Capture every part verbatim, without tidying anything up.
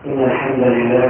إن الحمد لله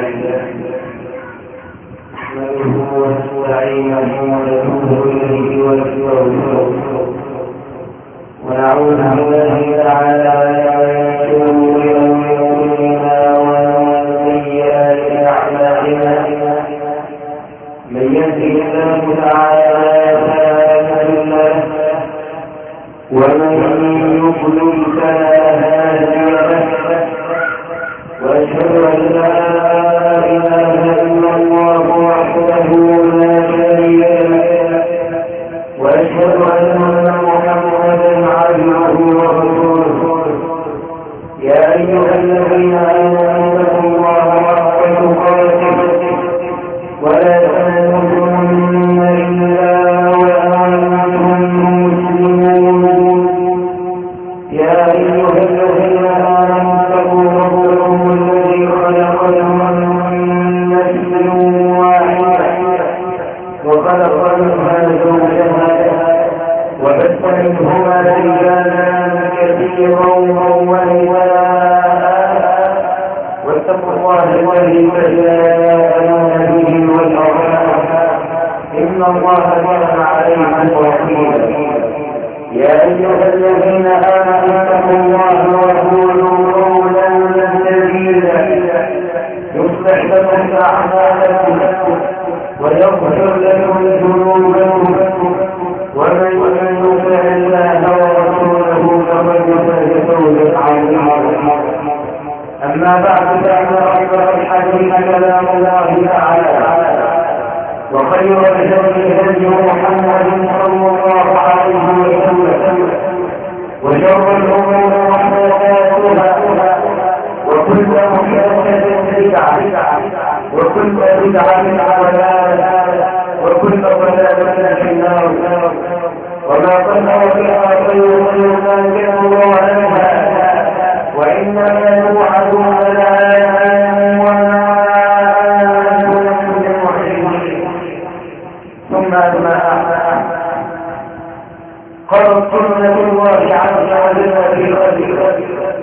نحمده ونستعينه ونتوب إليه ونستغفره ونعوذ بالله تعالى من شرور أنفسنا ومن سيئات أعمالنا من يهده الله تعالى فلا مضل له ومن يضلل فلا هادي له وأشهد أن لا إله إلا الله وحده لا شريك له وأشهد أن محمدا عبده ورسوله يا أيها الذين آمنوا اتقوا الله حق تقاته ولا تموتن إلا وأنتم مسلمون يا أيها الذين آمنوا اتقوا ربكم الذي خلقكم من نفس واحدة وخلق منها زوجها وبث منهما رجالا كثيرا ونساء واتقوا الله الذي تساءلون به والأرحام إن الله كان عليكم رقيبا يا أيها الذين آمنوا اتقوا الله وقولوا قولا سديدا يصلح لكم أعمالكم ويغفر لكم ذنوبكم ومن يطع الله ورسوله فقد فاز فوزا عظيما أما بعد فإن أصدق الحديث كلام الله تعالى وخير الهدي هدي محمد صلى الله عليه وسلم وشر الأمور محدثاتها وكل محدثة بدعة وكل بدعة ضلالة وكل ضلالة في النار وما قدر فيها خير ما جاء عنها وإنما توعدون لآت وما أنتم بمعجزين ثم أما قالت سنة الله عز وجل في الأرض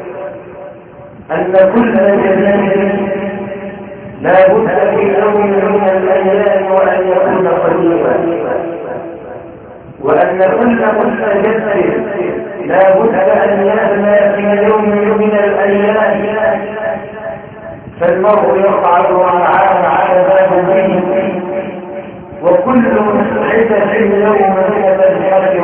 أن كل جنة لا بد في يوم من الأيام وأن يكون قريبا وأن كل كل جنة لا بد أن يبنى في يوم من الأيام فالمرء يصعد ومعاه على باب به وكل مسعدة يوم تذهب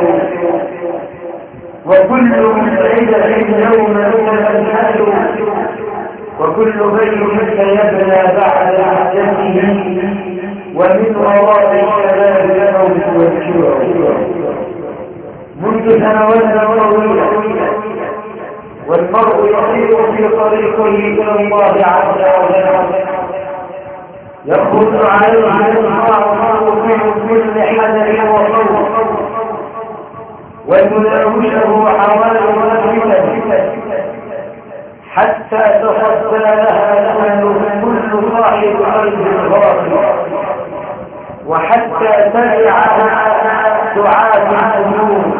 وكل مسعدة يوم تذهب وكل بيت سيبنى بعد حدته ومن وراء الشباب الموت والجوع منذ سنوات طويلة والمرء يسير في طريقه إلى الله عز وجل يخرج عليه الإنصاف من كل حدث وصوت ويناوشه حوالي الفتن حتى تصدى لها كل صاحب قلب غافل وحتى تبعها دعاة القلوب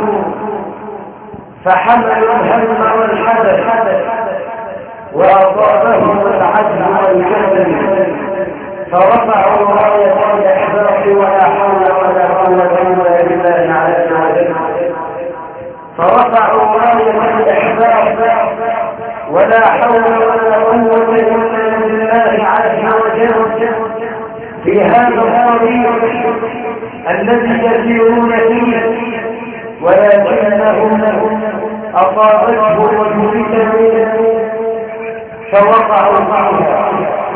فحملوا الهم والحدث وأصابهم العجز والكسل فرفعوا راية الإحباط ولا حول ولا قوة إلا بالله عز وجل فرفعوا راية الإحباط ولا حول ولا قوة إلا بالله عز وجل في هذا الطريق الذي يسيرون فيه ولكنهم أصابتهم الفتن فوقعوا فيها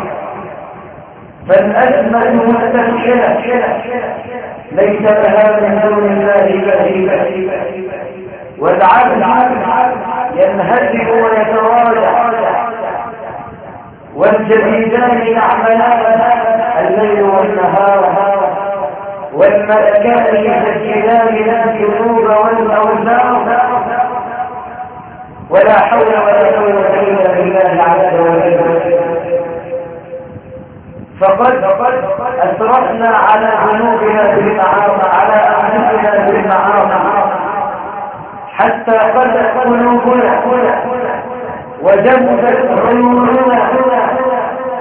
فالأزمة مستشكلة ليس لها من دون الله بديل والعبد ينهزم ويتراجع والجديدان يعملان الليل والنهار والملكان يسجلان الذنوب والأوزار ولا حول ولا قوة إلا بالله عز وجل فقد أسرفنا على ذنوبنا بالمعاصي على أنفسنا بالمعاصي حتى قلت قلوبنا وجمدت عيوننا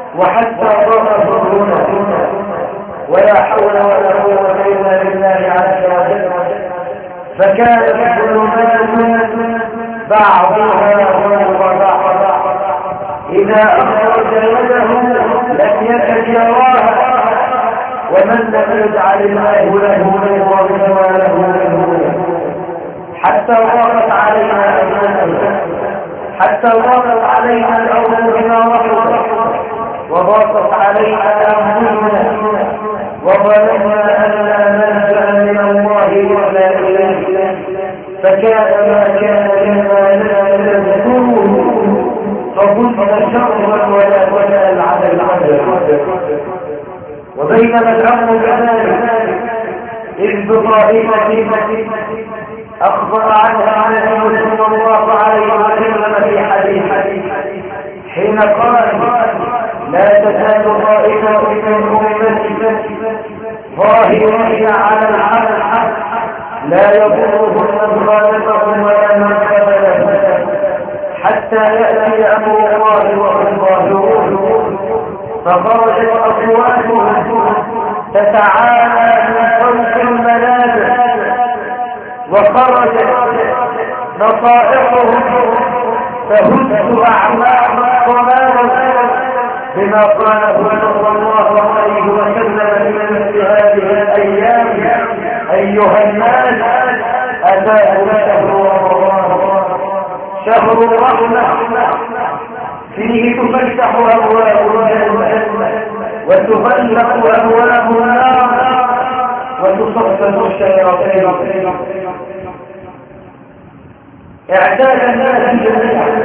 وحتى ضاق صدرنا ولا حول ولا قوة إلا بالله عز وجل. فكانت الظلمات بعضها فوق بعض، إذا أخرج يده لم يكد يراها، ومن لم يجعل الله له نورا فما له من نور. حتى ضاقت علينا أيماننا، حتى ضاقت علينا الأرض بما رحمت، وضاقت علينا أنفسنا، وظننا أن لا ملجأ من الله إلا إليه. فكان ما كان لنا نذكره فكنت شرا ولا تسأل على العدل. وبينما الأمر كذلك إذ بطائفة أخبر عنها النبي صلى الله عليه وسلم في حديث حين قال: لا تزال طائفة من أمتي ظاهرين على الحق لا يضرهم من خالفهم ولا من خذلهم حتى يأتي أمر الله وهم ظاهرون. فخرجت أصواتهم تتعالى من فوق المنابر، وخرجت نصائحهم تهز أعماق الصلاة بما قاله صلى الله عليه وسلم من مثل هذه الأيام: أيها الناس، أتاكم شهر رمضان، شهر الرحمة، فيه تفتح أبواب الجنة وتغلق أبواب النار وتصفد الشياطين. اعتاد الناس جميعا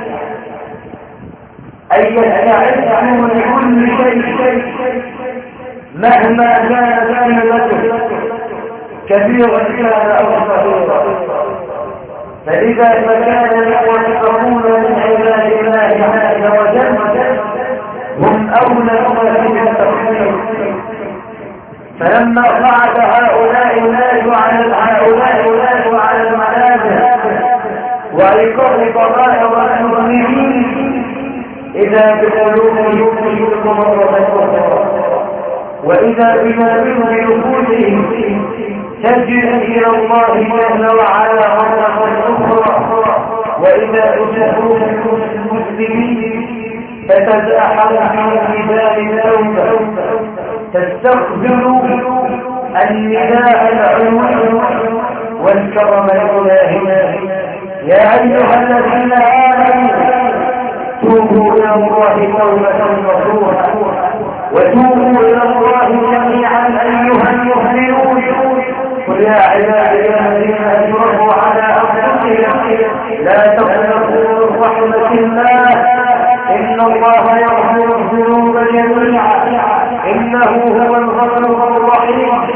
أن يستعدوا لكل شيء مهما كان ذلك كبيرا كان أو صغيرا. فإذا كان المتقون من عباد الله عز وجل هم أولى من التخفيف. فلما صعد هؤلاء الناس على هؤلاء الناس على المنابر وأيقظوا ضمائر المؤمنين إذا بقلوبهم يشرك مرة أخرى، وإذا بمؤمن بنفوسهم تجد إلى الله جل وعلا مرة أخرى، وإذا أسفوا المسلمين تتزاحم في ميدان التوبة تستقبل النداء العلوي والكرم الإلهي: يا أيها الذين آمنوا توبوا إلى الله توبة نصوحا وتوبوا إلى الله جميعا أيها المؤمنون. قل يا عبادي الذين أسرفوا على أنفسهم لا تقنطوا من رحمة الله إن الله يغفر الذنوب جميعا إنه هو الغفور الرحيم.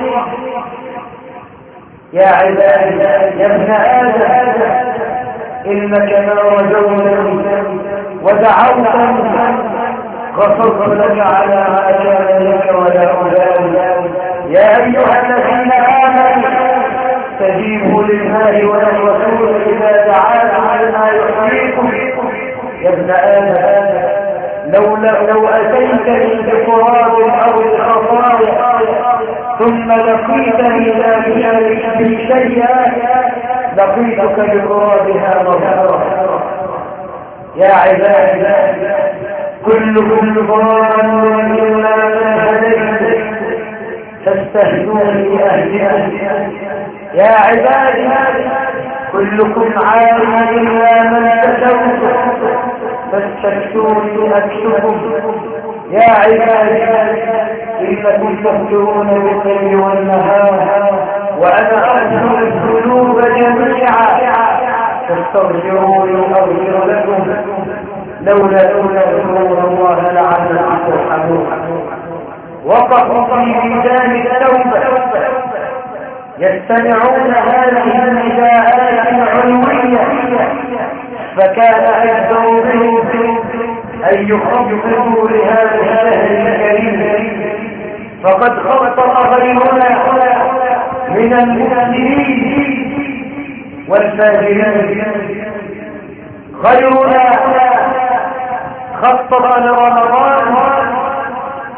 يا عبادي يا ابن آدم إنك ما رجوتني ودعوتني غفرت لك على ما كان لك ولا أبالي. يا أيها الذين آمنوا استجيبوا لله وللرسول إذا دعاكم لما يحييكم. يا ابن آدم لو, لو أتيتني بقراب أو الخطايا ثم لقيتني لا بشيء لقيتك بقرابها مغفرة. يا عبادي كلكم ضال إلا من هديت فاستهدوني أهدئ. يا عبادي كلكم عالم إلا من كسوت فاستكشوني أكشفكم. يا عبادي إنكم تفكرون بالليل والنهار وأنا أغفر الذنوب جميعا فاستغفروني أغفر لكم. لولا لولا تذكرون الله لعلكم ترحمون. وقفوا في ميدان التوبة يستمعون هذه النداءات العلوية، فكان أجدر بهم أن يخفضوا لهذا الشهر الكريم. فقد خطط غيرنا من المسلمين والفاجرين، غيرنا خطط لرمضان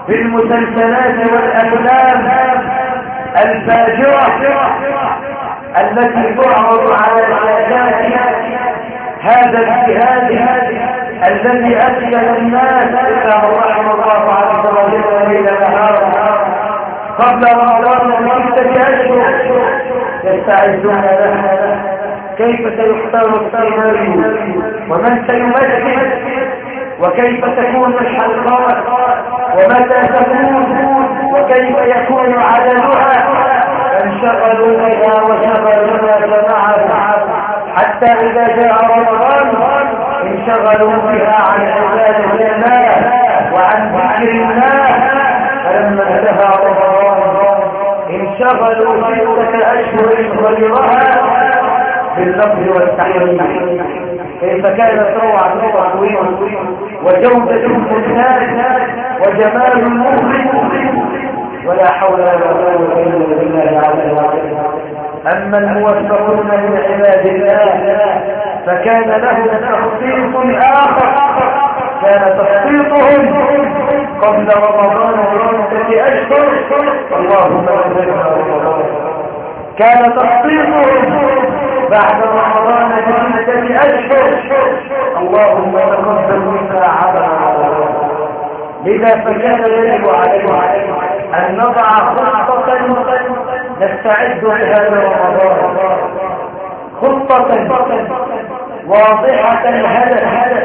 بالمسلسلات والأفلام الفاجرة التي تعرض على الشاشات هذا الجهاد الذي أسكن الناس إلا من رحم الله عز وجل ليل نهارا قبل رمضان بستة أشهر يستعدون لها. كيف سيختار السيناريو ومن سيمثل وكيف تكون الحلقات ومتى تكون وكيف يكون عددها. انشغلوا بها وشغلوا جماعة حتى إذا جاء رمضان انشغلوا بها عن عبادة الله وعن ذكر الله. فلما انتهى رمضان انشغلوا ستة أشهر غيرها باللفظ والتحريم. كيف كانت روعة التصوير وجودة المنتج وجمال المخرج ولا حول ولا قوة إلا بالله عز وجل. أما الموفقون من عباد الله فكان لهم تخطيط آخر، كان تخطيطهم قبل رمضان بستة أشهر اللهم اغفرنا رمضان، كان تخطيطهم بعد رمضان بستة أشهر اللهم تقبل منا عملنا. لذا فكان يجب علينا أن نضع خطة نستعد لهذا رمضان، خطة واضحة الهدف،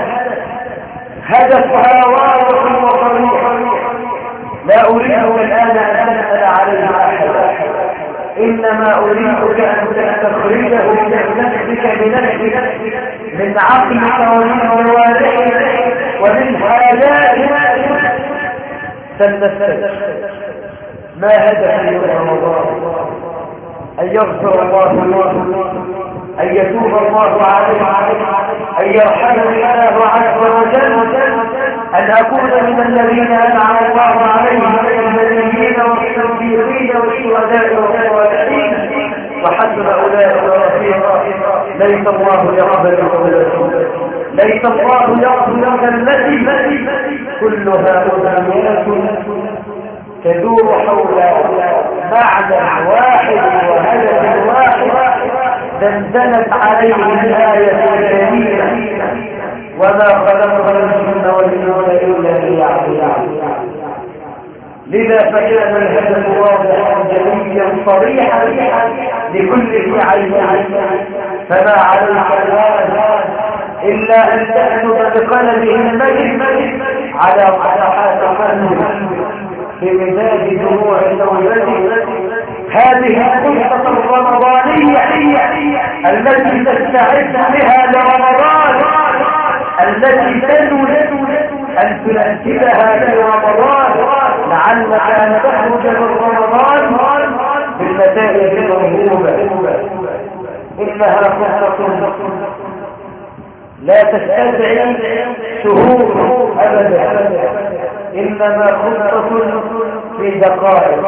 هدفها واضح وصريح. لا أريدك الآن أن تسأل عليه أحد، إنما أريدك أن تستخرجه من نفسك بنفسك، من عقلك ومن جوارحك ومن حاجاتك. سنستفيد ما هدف يوم رمضان؟ أن يغفر الله له، أن يتوب الله عليه، أن يرحمني الله عز وجل، أن أكون من الذين أنعم الله عليهم من النبيين والصديقين والشهداء والصالحين وحسن أولئك رفيقا. ليس الله يقبل قولكم، ليس الله يقبل التي كلها أمنيات تدور حول معنى واحد وهدف واحد دندنت عليه الآية الكريمة وما خلقنا الجن والإنس إلا ليعبدون. لذا فكان الهدف واضحا جليا صريحا لكل ذي عين، فما عليك الآن إلا أن تأخذ بقلبه المجد على صفحات قلبه بمزاج دموع زوجته. هذه القصة الرمضانية التي تستعد بها لرمضان، التي تنوي أن تنفذها في رمضان لعلك أن تخرج من رمضان بالنتائج المرغوبة. إنها قصة لا تستدعي شهور أبدا، إنما خطة في دقائق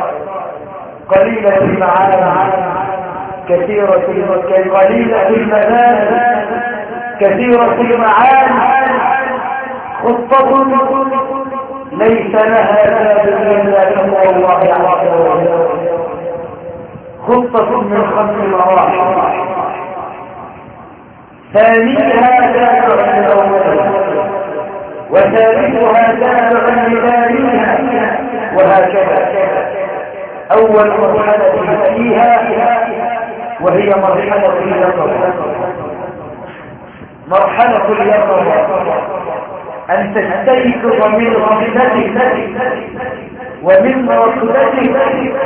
قليلة المعاني كثيرة قليلة المنازل كثيرة المعاني. خطة ليس لها باب إلا تقوى الله عز وجل. خطة من خمس مراحل، ثانيها تابع لأولها وثالثها تابع لثانيها وهكذا. أول مرحلة فيها وهي مرحلة اليقظة. مرحلة اليقظة أن تستيقظ من غفلتك ومن ركضتك،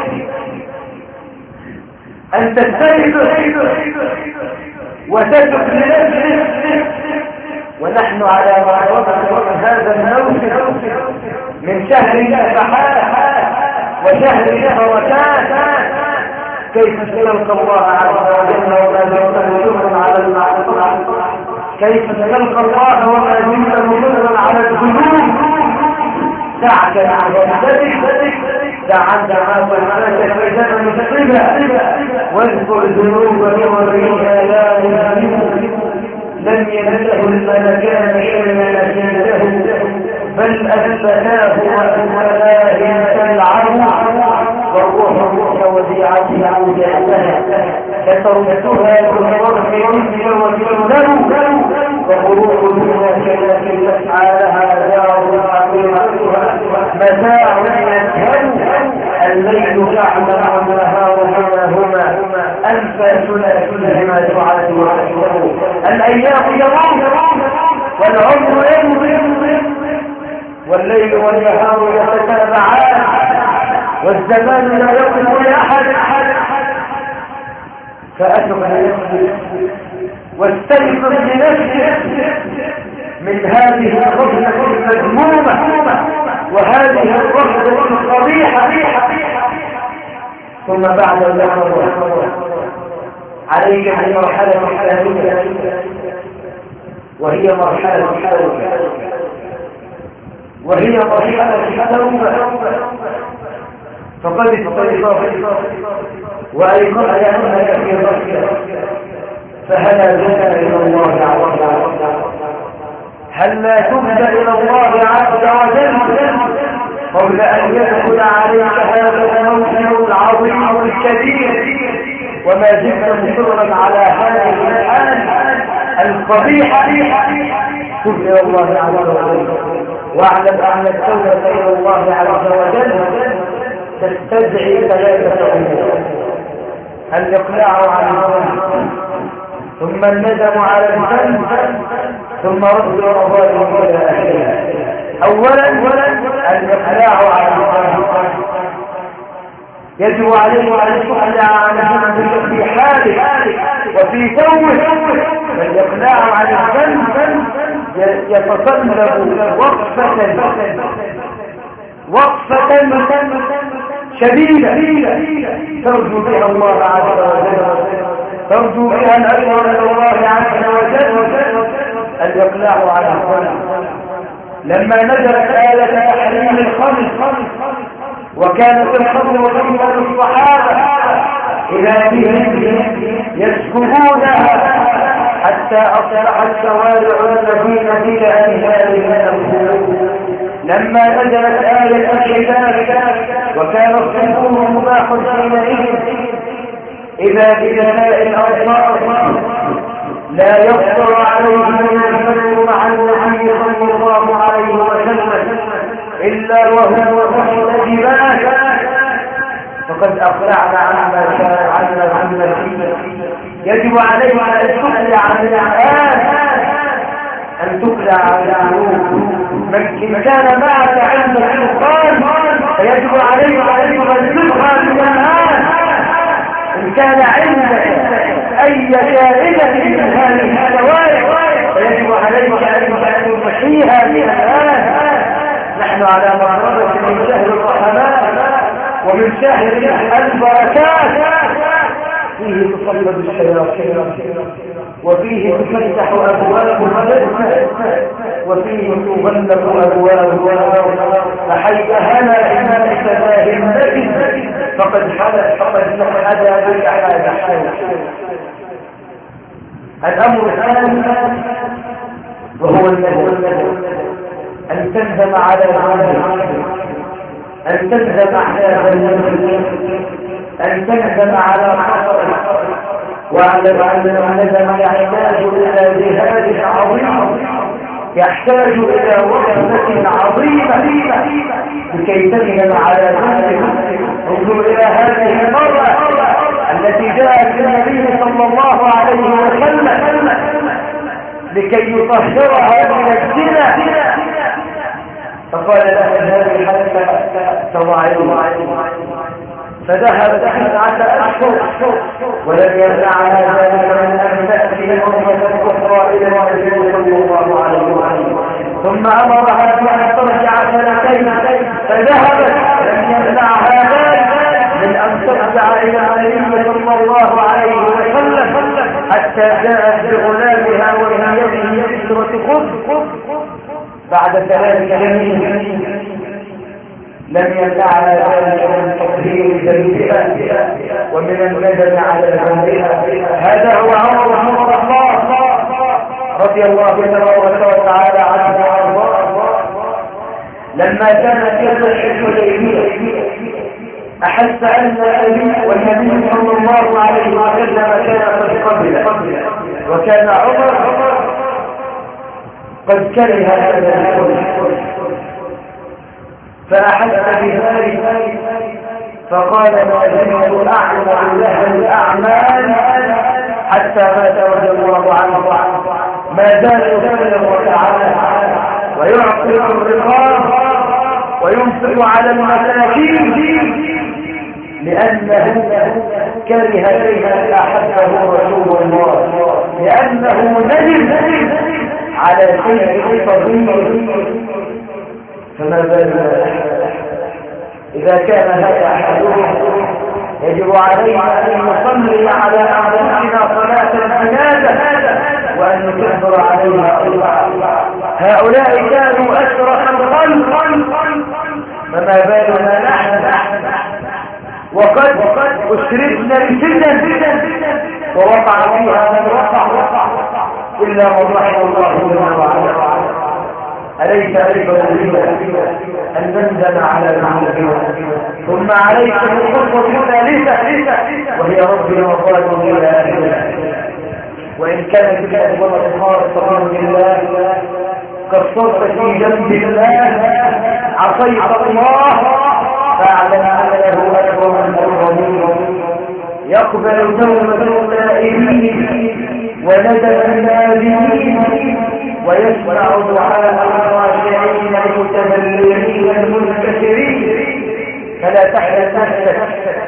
أن تستيقظ وتترك لنفسك. ونحن على معرضة هذا الموسم من شهر النفحات وشهر الحركات. كيف تلقى الله عز وجل وما زلت مصرا على المعصية؟ كيف تلقى الله وما زلت مصرا على الذنوب؟ دعك عن غفلتك، دع عن معصيتك فإنها مصيبة، واذكر ذنوبك وبريها لا يذنبك. لم ينته الملكان حين نسيته، بل بل أثبتاه وأثبتاه كالعروس والروح وديعتها عودتها فتركتها بالصرف مثل وجلده وخروج منها كالتي تسعى لها دار حقيقتها متاع يذهب الليل يعمل والنهار هما هما أنفى ثلاثهما تعد وتحسب الأيام يوم والعمر يمضي والليل والنهار يتتابعان والزمان لا يقف لأحد فأتبع نفسك واستيقظ لنفسك من هذه الرحلة المذمومة وهذه الرحلة القبيحة ثم بعد ذلك عليك بمرحلة ثانية وهي مرحلة التوبة وهي مرحلة التوبة فقد استيقظت وأيقظت أنك في رحلة فهلا بك إلى الله عز وجل هل لا تبدأ إلى الله عز وجل قبل أن يدخل عليك هذا الموسم العظيم الكبير وما زلت مصرا على هذه الحال القبيحة تب إلى الله عز وجل واعلم أن التوبة إلى الله عز وجل تستدعي ثلاثة أمور الإقلاع عن الذنب ثم الندم على الذنب ثم رد الرضائم إلى أهلها أولا الإقلاع عن الذنب يجب عليه أن تقلع عن الذنب في حاله وفي توبه والإقلاع عن الذنب يتطلب وقفة وقفة شديدة ترجو بها الله عز وجل ترجو بها الأجر من الله عز وجل الإقلاع عن الذنب لما نزلت آية تحريم الخمر وكانت الخمر وخمر الصحابة إلى بهم يسكبونها حتى أصبحت شوارع المدينة بلا أنهار من لما نزلت آية الحجاب وكان الصنفور مباح حينئذ إذا بجناء الأرض لا يقدر عليه من الفجر مع النبي صلى الله عليه وسلم إلا وهو محتجبات فقد أقلعنا عما كان عنا عنا يجب علينا أن تقلع عن الآن أن تقلع عن العلوم من كان معك عند السلطان فيجب عليك أن تبلغها من الآن إن كان عندك أي شائبة من هذه الشوارع فيجب عليك أن تمحيها من الآن نحن على مرحبة من شهر الرحمات ومن شهر البركات فيه تصلب الشياطين وفيه تفتح أبواب الجنة وفيه تغلق أبواب النار فحي هنا إمام تباه النبي فقد حدث فقد حدث بك هذا الأمر الثاني وهو الذي أن تندم على العمل أن تندم على ذنبك أن تندم على خطأك واعلم أن الندم يحتاج إلى جهاد عظيم يحتاج إلى وقفة عظيمة لكي تندم على ذنبك انظر إلى هذه المرأة التي جاءت النبي صلى الله عليه وسلم لكي يطهرها من الزنا فقال لها هذه حتى تضعيها فذهبت تسعة أشهر ولم يمنعها ذلك من أن تأتي أمة أخرى إلى النبي صلى الله عليه وسلم ثم أمرها بأن ترجع سنتين فذهبت لم يمنعها ذلك من أن ترجع إلى النبي صلى الله عليه وسلم حتى جاءت بغلامها ومن يده كسرة خبز بعد ثلاث سنين لم يمنعنا ذلك من تطهير ذنبها ومن الندم على ذنبها هذا هو عمر بن الخطاب رضي الله تبارك وتعالى عنه وارضاه لما كان في صلح الحديبية أحس أن النبي والنبي صلى الله عليه وسلم كان قد قبل، وكان عمر قد كره هذا الحكم، فأحس بذلك فقال ما زلت أعمل لها الأعمال حتى مات رضي الله عنه، ما زال يسلم وتعالى ويعطي الرقاب وينفق على المساكين لأنه كره شيئا أحبه رسول الله، لأنه ندم على شيء صغير. فما بالنا إذا كان هذا أحدهم يجب علينا أن نصلي على أنفسنا صلاة الجنازة وأن نكبر عليها الله. هؤلاء كانوا أشرف الخلق، فما بالنا نحن وقد أشركنا بفتن ووقع فيها من وقع إلا من رحم الله جل وعلا. أليس أيضا أن نندم على المعصية؟ ثم عليك الخطوة الثالثة وهي ربي وقادم إلى أهلها. وإن كانت الأفضل خاصة بالله قصرت في جنب الله عصيت الله فاعلم أنه أكبر المقربين يقبل توبة التائبين وندم النادمين ويسمع دعاء الخاشعين المتذللين المنكسرين. فلا تحزن نفسك.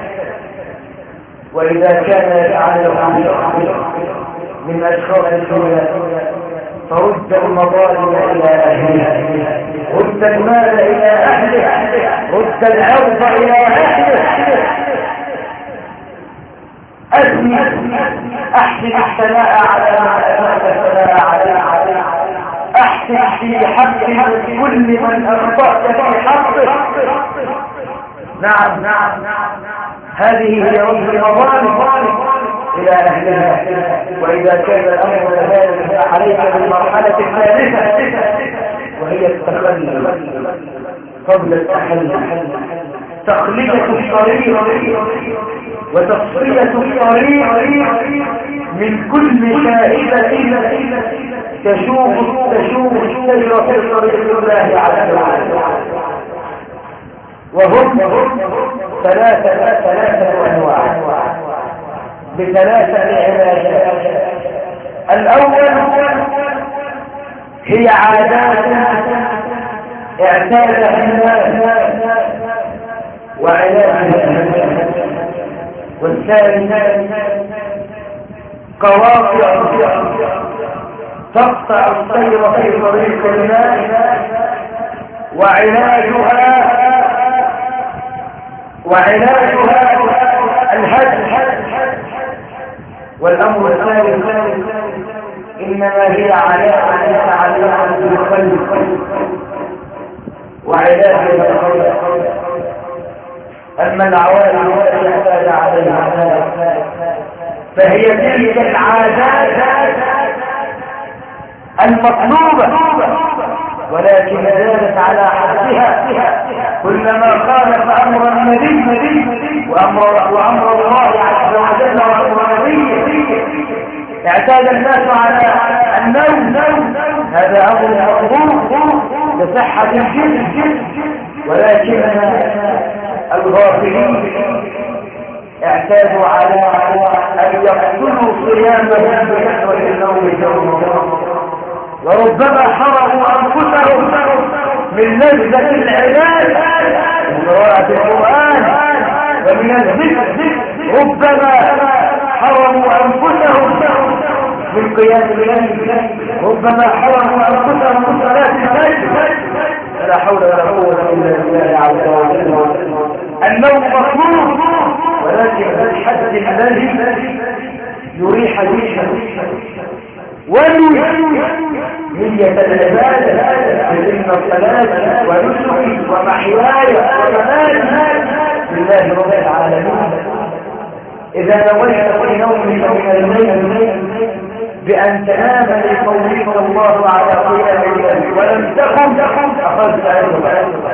وإذا كان يتعلق من أشخاص الدنيا فرد المظالم إلى أهلها، رد المال إلى أهله، رد العرض إلى أهله. أثني أحسن الثناء على من أسأت الثناء عليه، أحسن في حق كل من أخطأت في حقه. نعم نعم هذه هي رد المظالم إلى أهلها. وإذا كان الأمر كذلك عليك بالمرحلة الثالثة وهي التخلي قبل التحلي، تخلية الطريق وتصفية الطريق من كل شائبة تشوف تشوف الشجرة في طريق الله عز وجل. وهم ثلاثة ثلاثة أنواع بثلاثة علاجات. الأول هي عادات اعتادها الناس وعلاجها، والثاني قواطع تقطع السير في طريق الناس وعلاجها وعلاجها الهدم. والأمر الثالث إنما هي علاقة متعلقة بالقلب وعلاج القلب. أما العوالم التي اعتاد عليها فهي تلك العادات المطلوبة ولكن زادت على حدها كلما خالف أمر النبي وأمر, وأمر الله عز وجل وأمر نبيه. اعتاد الناس على النوم، هذا أمر مطلوب لصحة الجسم، ولكن الغافلين اعتادوا على أن يقتلوا صيامهم بكثرة النوم جوما، وربما حرموا أنفسهم من لذة العباد من قراءة القرآن ومن الذكر، ربما حرموا أنفسهم من قيام الليل، ربما حرموا أنفسهم من صلاة الفجر. لا حول ولا قوة إلا بالله عز وجل. النوم مطلوب ولكن بالحد الذي يريح جسمه ونية العبادة بإن الصلاة ونسكي ومحياي ومماتي لله رب العالمين. إذا نويت في نومك من الليل بأن تنام لقولك الله على قيام الليل ولم تقم أخذت أجرا.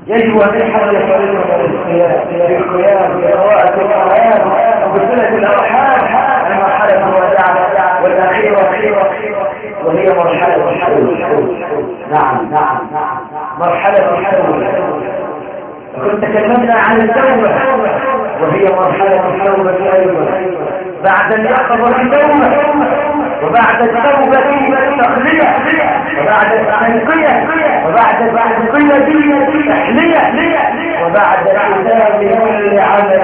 يجب أن يحرص طريقة القيام في القيام بقراءة القرآن وبصلة الأرحام المرحلة الرابعة والأخيرة وهي مرحلة الحول. نعم نعم مرحلة الحول. كنت تكلمنا عن التوبة وهي مرحلة التوبة أيضا بعد اليقظة التوبة وبعد التوبة التخلية وبعد التنقية وبعد التنقية التحلية وبعد الختام كل عمل.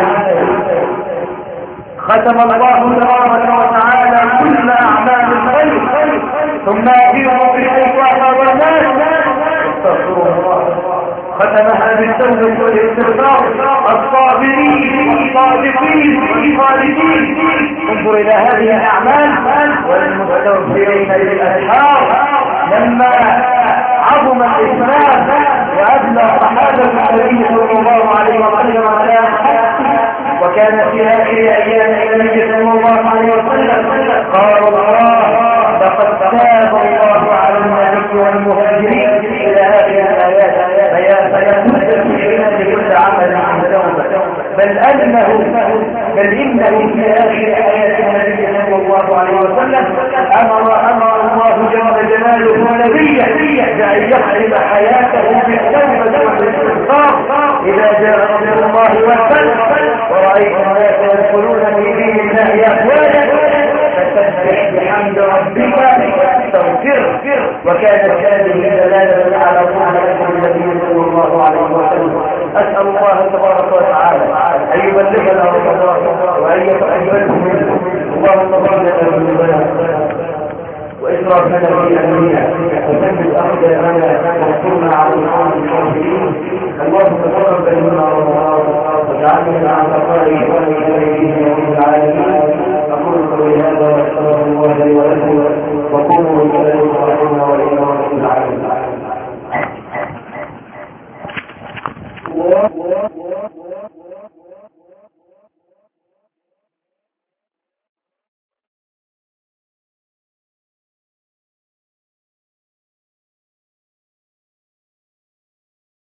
ختم الله تبارك وتعالى كل أعمال الخير ثم يأتيهم بالشيطان والناس استغفروا الله. ختمها بالتوبة والاستغفار الصابرين والصادقين والخالدين. انظر إلى هذه الأعمال والمستغفرين للأسحار. لما عظم الإسلام وأبلى صحابة النبي صلى الله عليه وسلم على وكان في آخر أيام النبي صلى الله عليه وسلم قال الله لقد تاب الله على النبي والمهاجرين إلى آخر الآيات فيتمثل لكل عمل عن توبة. بل أنه بل إنه في آخر آيات النبي صلى الله عليه وسلم أمر أمر الله جل جلاله نبيه بأن يختم حياته بالتوبة والاستغفار إذا جاء رسول الله والفتح ورأيت الناس يدخلون في دين الله أفواجا فسبح بحمد ربك واستغفره. وكانت هذه دلالة على صحبة النبي صلى الله عليه وسلم. أسأل الله تبارك وتعالى أن يبلغنا رمضان وأن يتقبله منه. اللهم بارك لنا وإسرافنا في أمرنا وثبت أقدامنا وانصرنا على القوم الكافرين. اللهم تقبل منا رمضان واجعلنا عن تقائه وإليه رب العالمين. أقول قولي هذا وأستغفر الله لي ولكم وقوموا بذلك رحمنا وإلى رب العالمين.